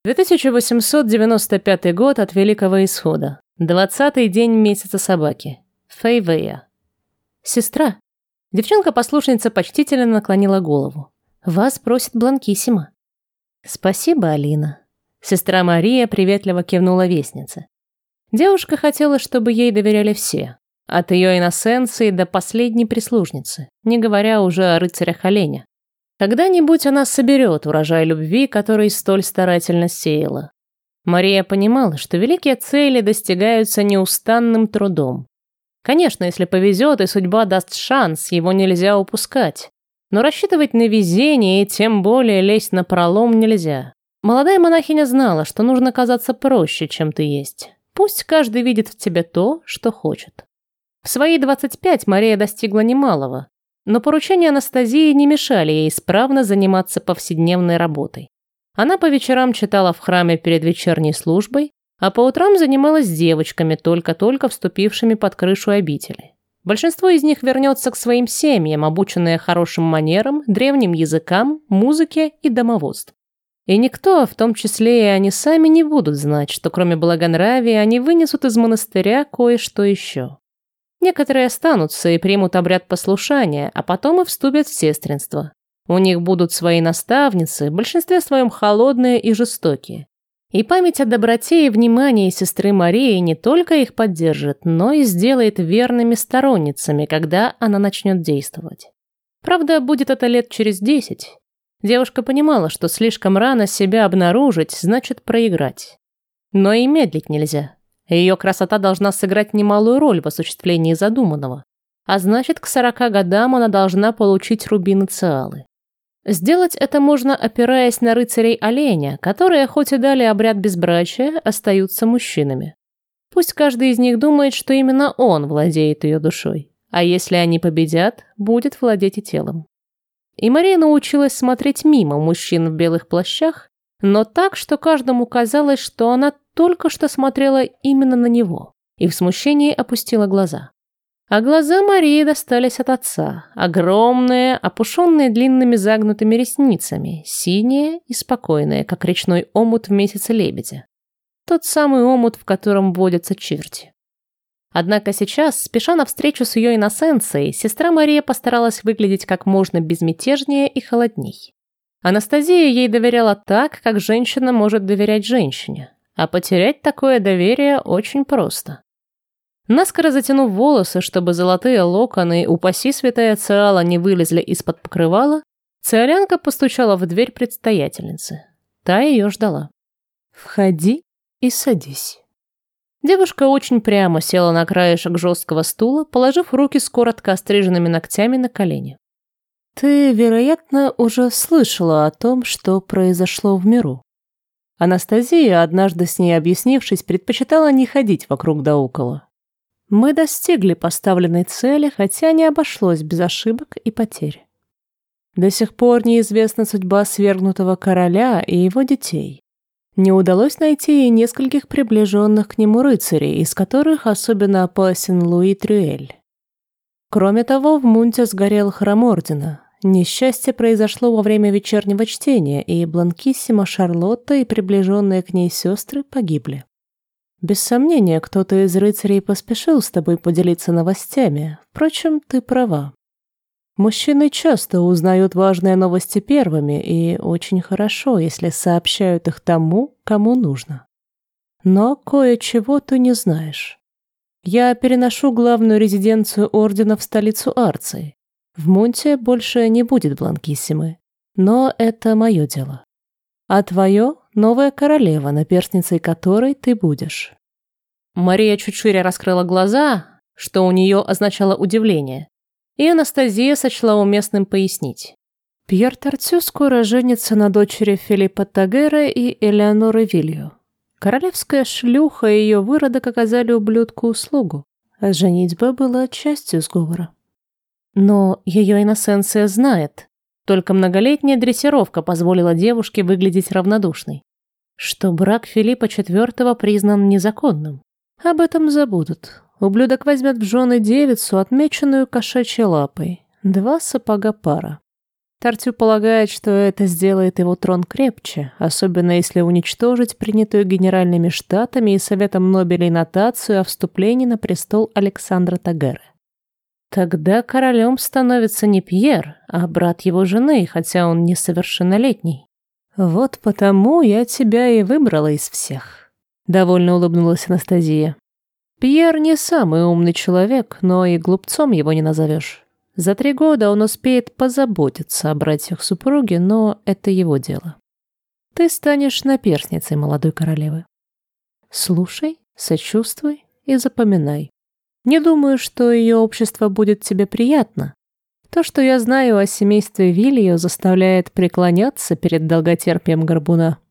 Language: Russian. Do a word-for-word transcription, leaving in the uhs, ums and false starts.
две тысячи восемьсот девяносто пятый год от Великого Исхода. Двадцатый день месяца собаки. Фейвея. Сестра. Девчонка-послушница почтительно наклонила голову. Вас просит Бланкиссима. Спасибо, Алина. Сестра Мария приветливо кивнула вестнице. Девушка хотела, чтобы ей доверяли все. От ее иносенции до последней прислужницы, не говоря уже о рыцарях оленя. Когда-нибудь она соберет урожай любви, который столь старательно сеяла. Мария понимала, что великие цели достигаются неустанным трудом. Конечно, если повезет и судьба даст шанс, его нельзя упускать. Но рассчитывать на везение и тем более лезть на пролом нельзя. Молодая монахиня знала, что нужно казаться проще, чем ты есть. Пусть каждый видит в тебе то, что хочет. В свои двадцать пять Мария достигла немалого. Но поручения Анастазии не мешали ей исправно заниматься повседневной работой. Она по вечерам читала в храме перед вечерней службой, а по утрам занималась с девочками, только-только вступившими под крышу обители. Большинство из них вернется к своим семьям, обученные хорошим манерам, древним языкам, музыке и домоводству. И никто, в том числе и они сами, не будут знать, что кроме благонравия они вынесут из монастыря кое-что еще. Некоторые останутся и примут обряд послушания, а потом и вступят в сестринство. У них будут свои наставницы, в большинстве своем холодные и жестокие. И память о доброте и внимании сестры Марии не только их поддержит, но и сделает верными сторонницами, когда она начнет действовать. Правда, будет это лет через десять. Девушка понимала, что слишком рано себя обнаружить значит проиграть. Но и медлить нельзя. Ее красота должна сыграть немалую роль в осуществлении задуманного. А значит, к сорока годам она должна получить рубины Циалы. Сделать это можно, опираясь на рыцарей оленя, которые, хоть и дали обряд безбрачия, остаются мужчинами. Пусть каждый из них думает, что именно он владеет ее душой. А если они победят, будет владеть и телом. И Мария научилась смотреть мимо мужчин в белых плащах, но так, что каждому казалось, что она только что смотрела именно на него, и в смущении опустила глаза. А глаза Марии достались от отца, огромные, опушенные длинными загнутыми ресницами, синие и спокойные, как речной омут в месяце лебедя. Тот самый омут, в котором водятся черти. Однако сейчас, спеша навстречу с ее иносенцией, сестра Мария постаралась выглядеть как можно безмятежнее и холодней. Анастазия ей доверяла так, как женщина может доверять женщине, а потерять такое доверие очень просто. Наскоро затянув волосы, чтобы золотые локоны, упаси святая Циала, не вылезли из-под покрывала, циолянка постучала в дверь предстоятельницы. Та ее ждала. «Входи и садись». Девушка очень прямо села на краешек жесткого стула, положив руки с коротко остриженными ногтями на колени. «Ты, вероятно, уже слышала о том, что произошло в миру». Анастазия, однажды с ней объяснившись, предпочитала не ходить вокруг да около. «Мы достигли поставленной цели, хотя не обошлось без ошибок и потерь. До сих пор неизвестна судьба свергнутого короля и его детей. Не удалось найти и нескольких приближенных к нему рыцарей, из которых особенно опасен Луи Трюэль. Кроме того, в Мунте сгорел храм ордена. Несчастье произошло во время вечернего чтения, и Бланкиссима Шарлотта и приближенные к ней сестры погибли. Без сомнения, кто-то из рыцарей поспешил с тобой поделиться новостями. Впрочем, ты права. Мужчины часто узнают важные новости первыми, и очень хорошо, если сообщают их тому, кому нужно. Но кое-чего ты не знаешь. Я переношу главную резиденцию ордена в столицу Арции. В Мунте больше не будет Бланкиссимы, но это мое дело. А твое — новая королева, наперстницей которой ты будешь». Мария чуть шире раскрыла глаза, что у нее означало удивление, и Анастазия сочла уместным пояснить. Пьер Тартю скоро женится на дочери Филиппа Тагера и Элеоноры Вилью. Королевская шлюха и ее выродок оказали ублюдку услугу, а женитьба была частью сговора. Но ее иносенция знает, только многолетняя дрессировка позволила девушке выглядеть равнодушной, что брак Филиппа четвёртого признан незаконным. Об этом забудут. Ублюдок возьмет в жены девицу, отмеченную кошачьей лапой. Два сапога пара. Тартю полагает, что это сделает его трон крепче, особенно если уничтожить принятую Генеральными Штатами и Советом Нобелей нотацию о вступлении на престол Александра Тагеры. Тогда королем становится не Пьер, а брат его жены, хотя он несовершеннолетний. Вот потому я тебя и выбрала из всех. Довольно улыбнулась Анастасия. Пьер не самый умный человек, но и глупцом его не назовешь. За три года он успеет позаботиться о братьях супруги, но это его дело. Ты станешь наперсницей молодой королевы. Слушай, сочувствуй и запоминай. Не думаю, что ее общество будет тебе приятно. То, что я знаю о семействе Вильо, заставляет преклоняться перед долготерпием горбуна.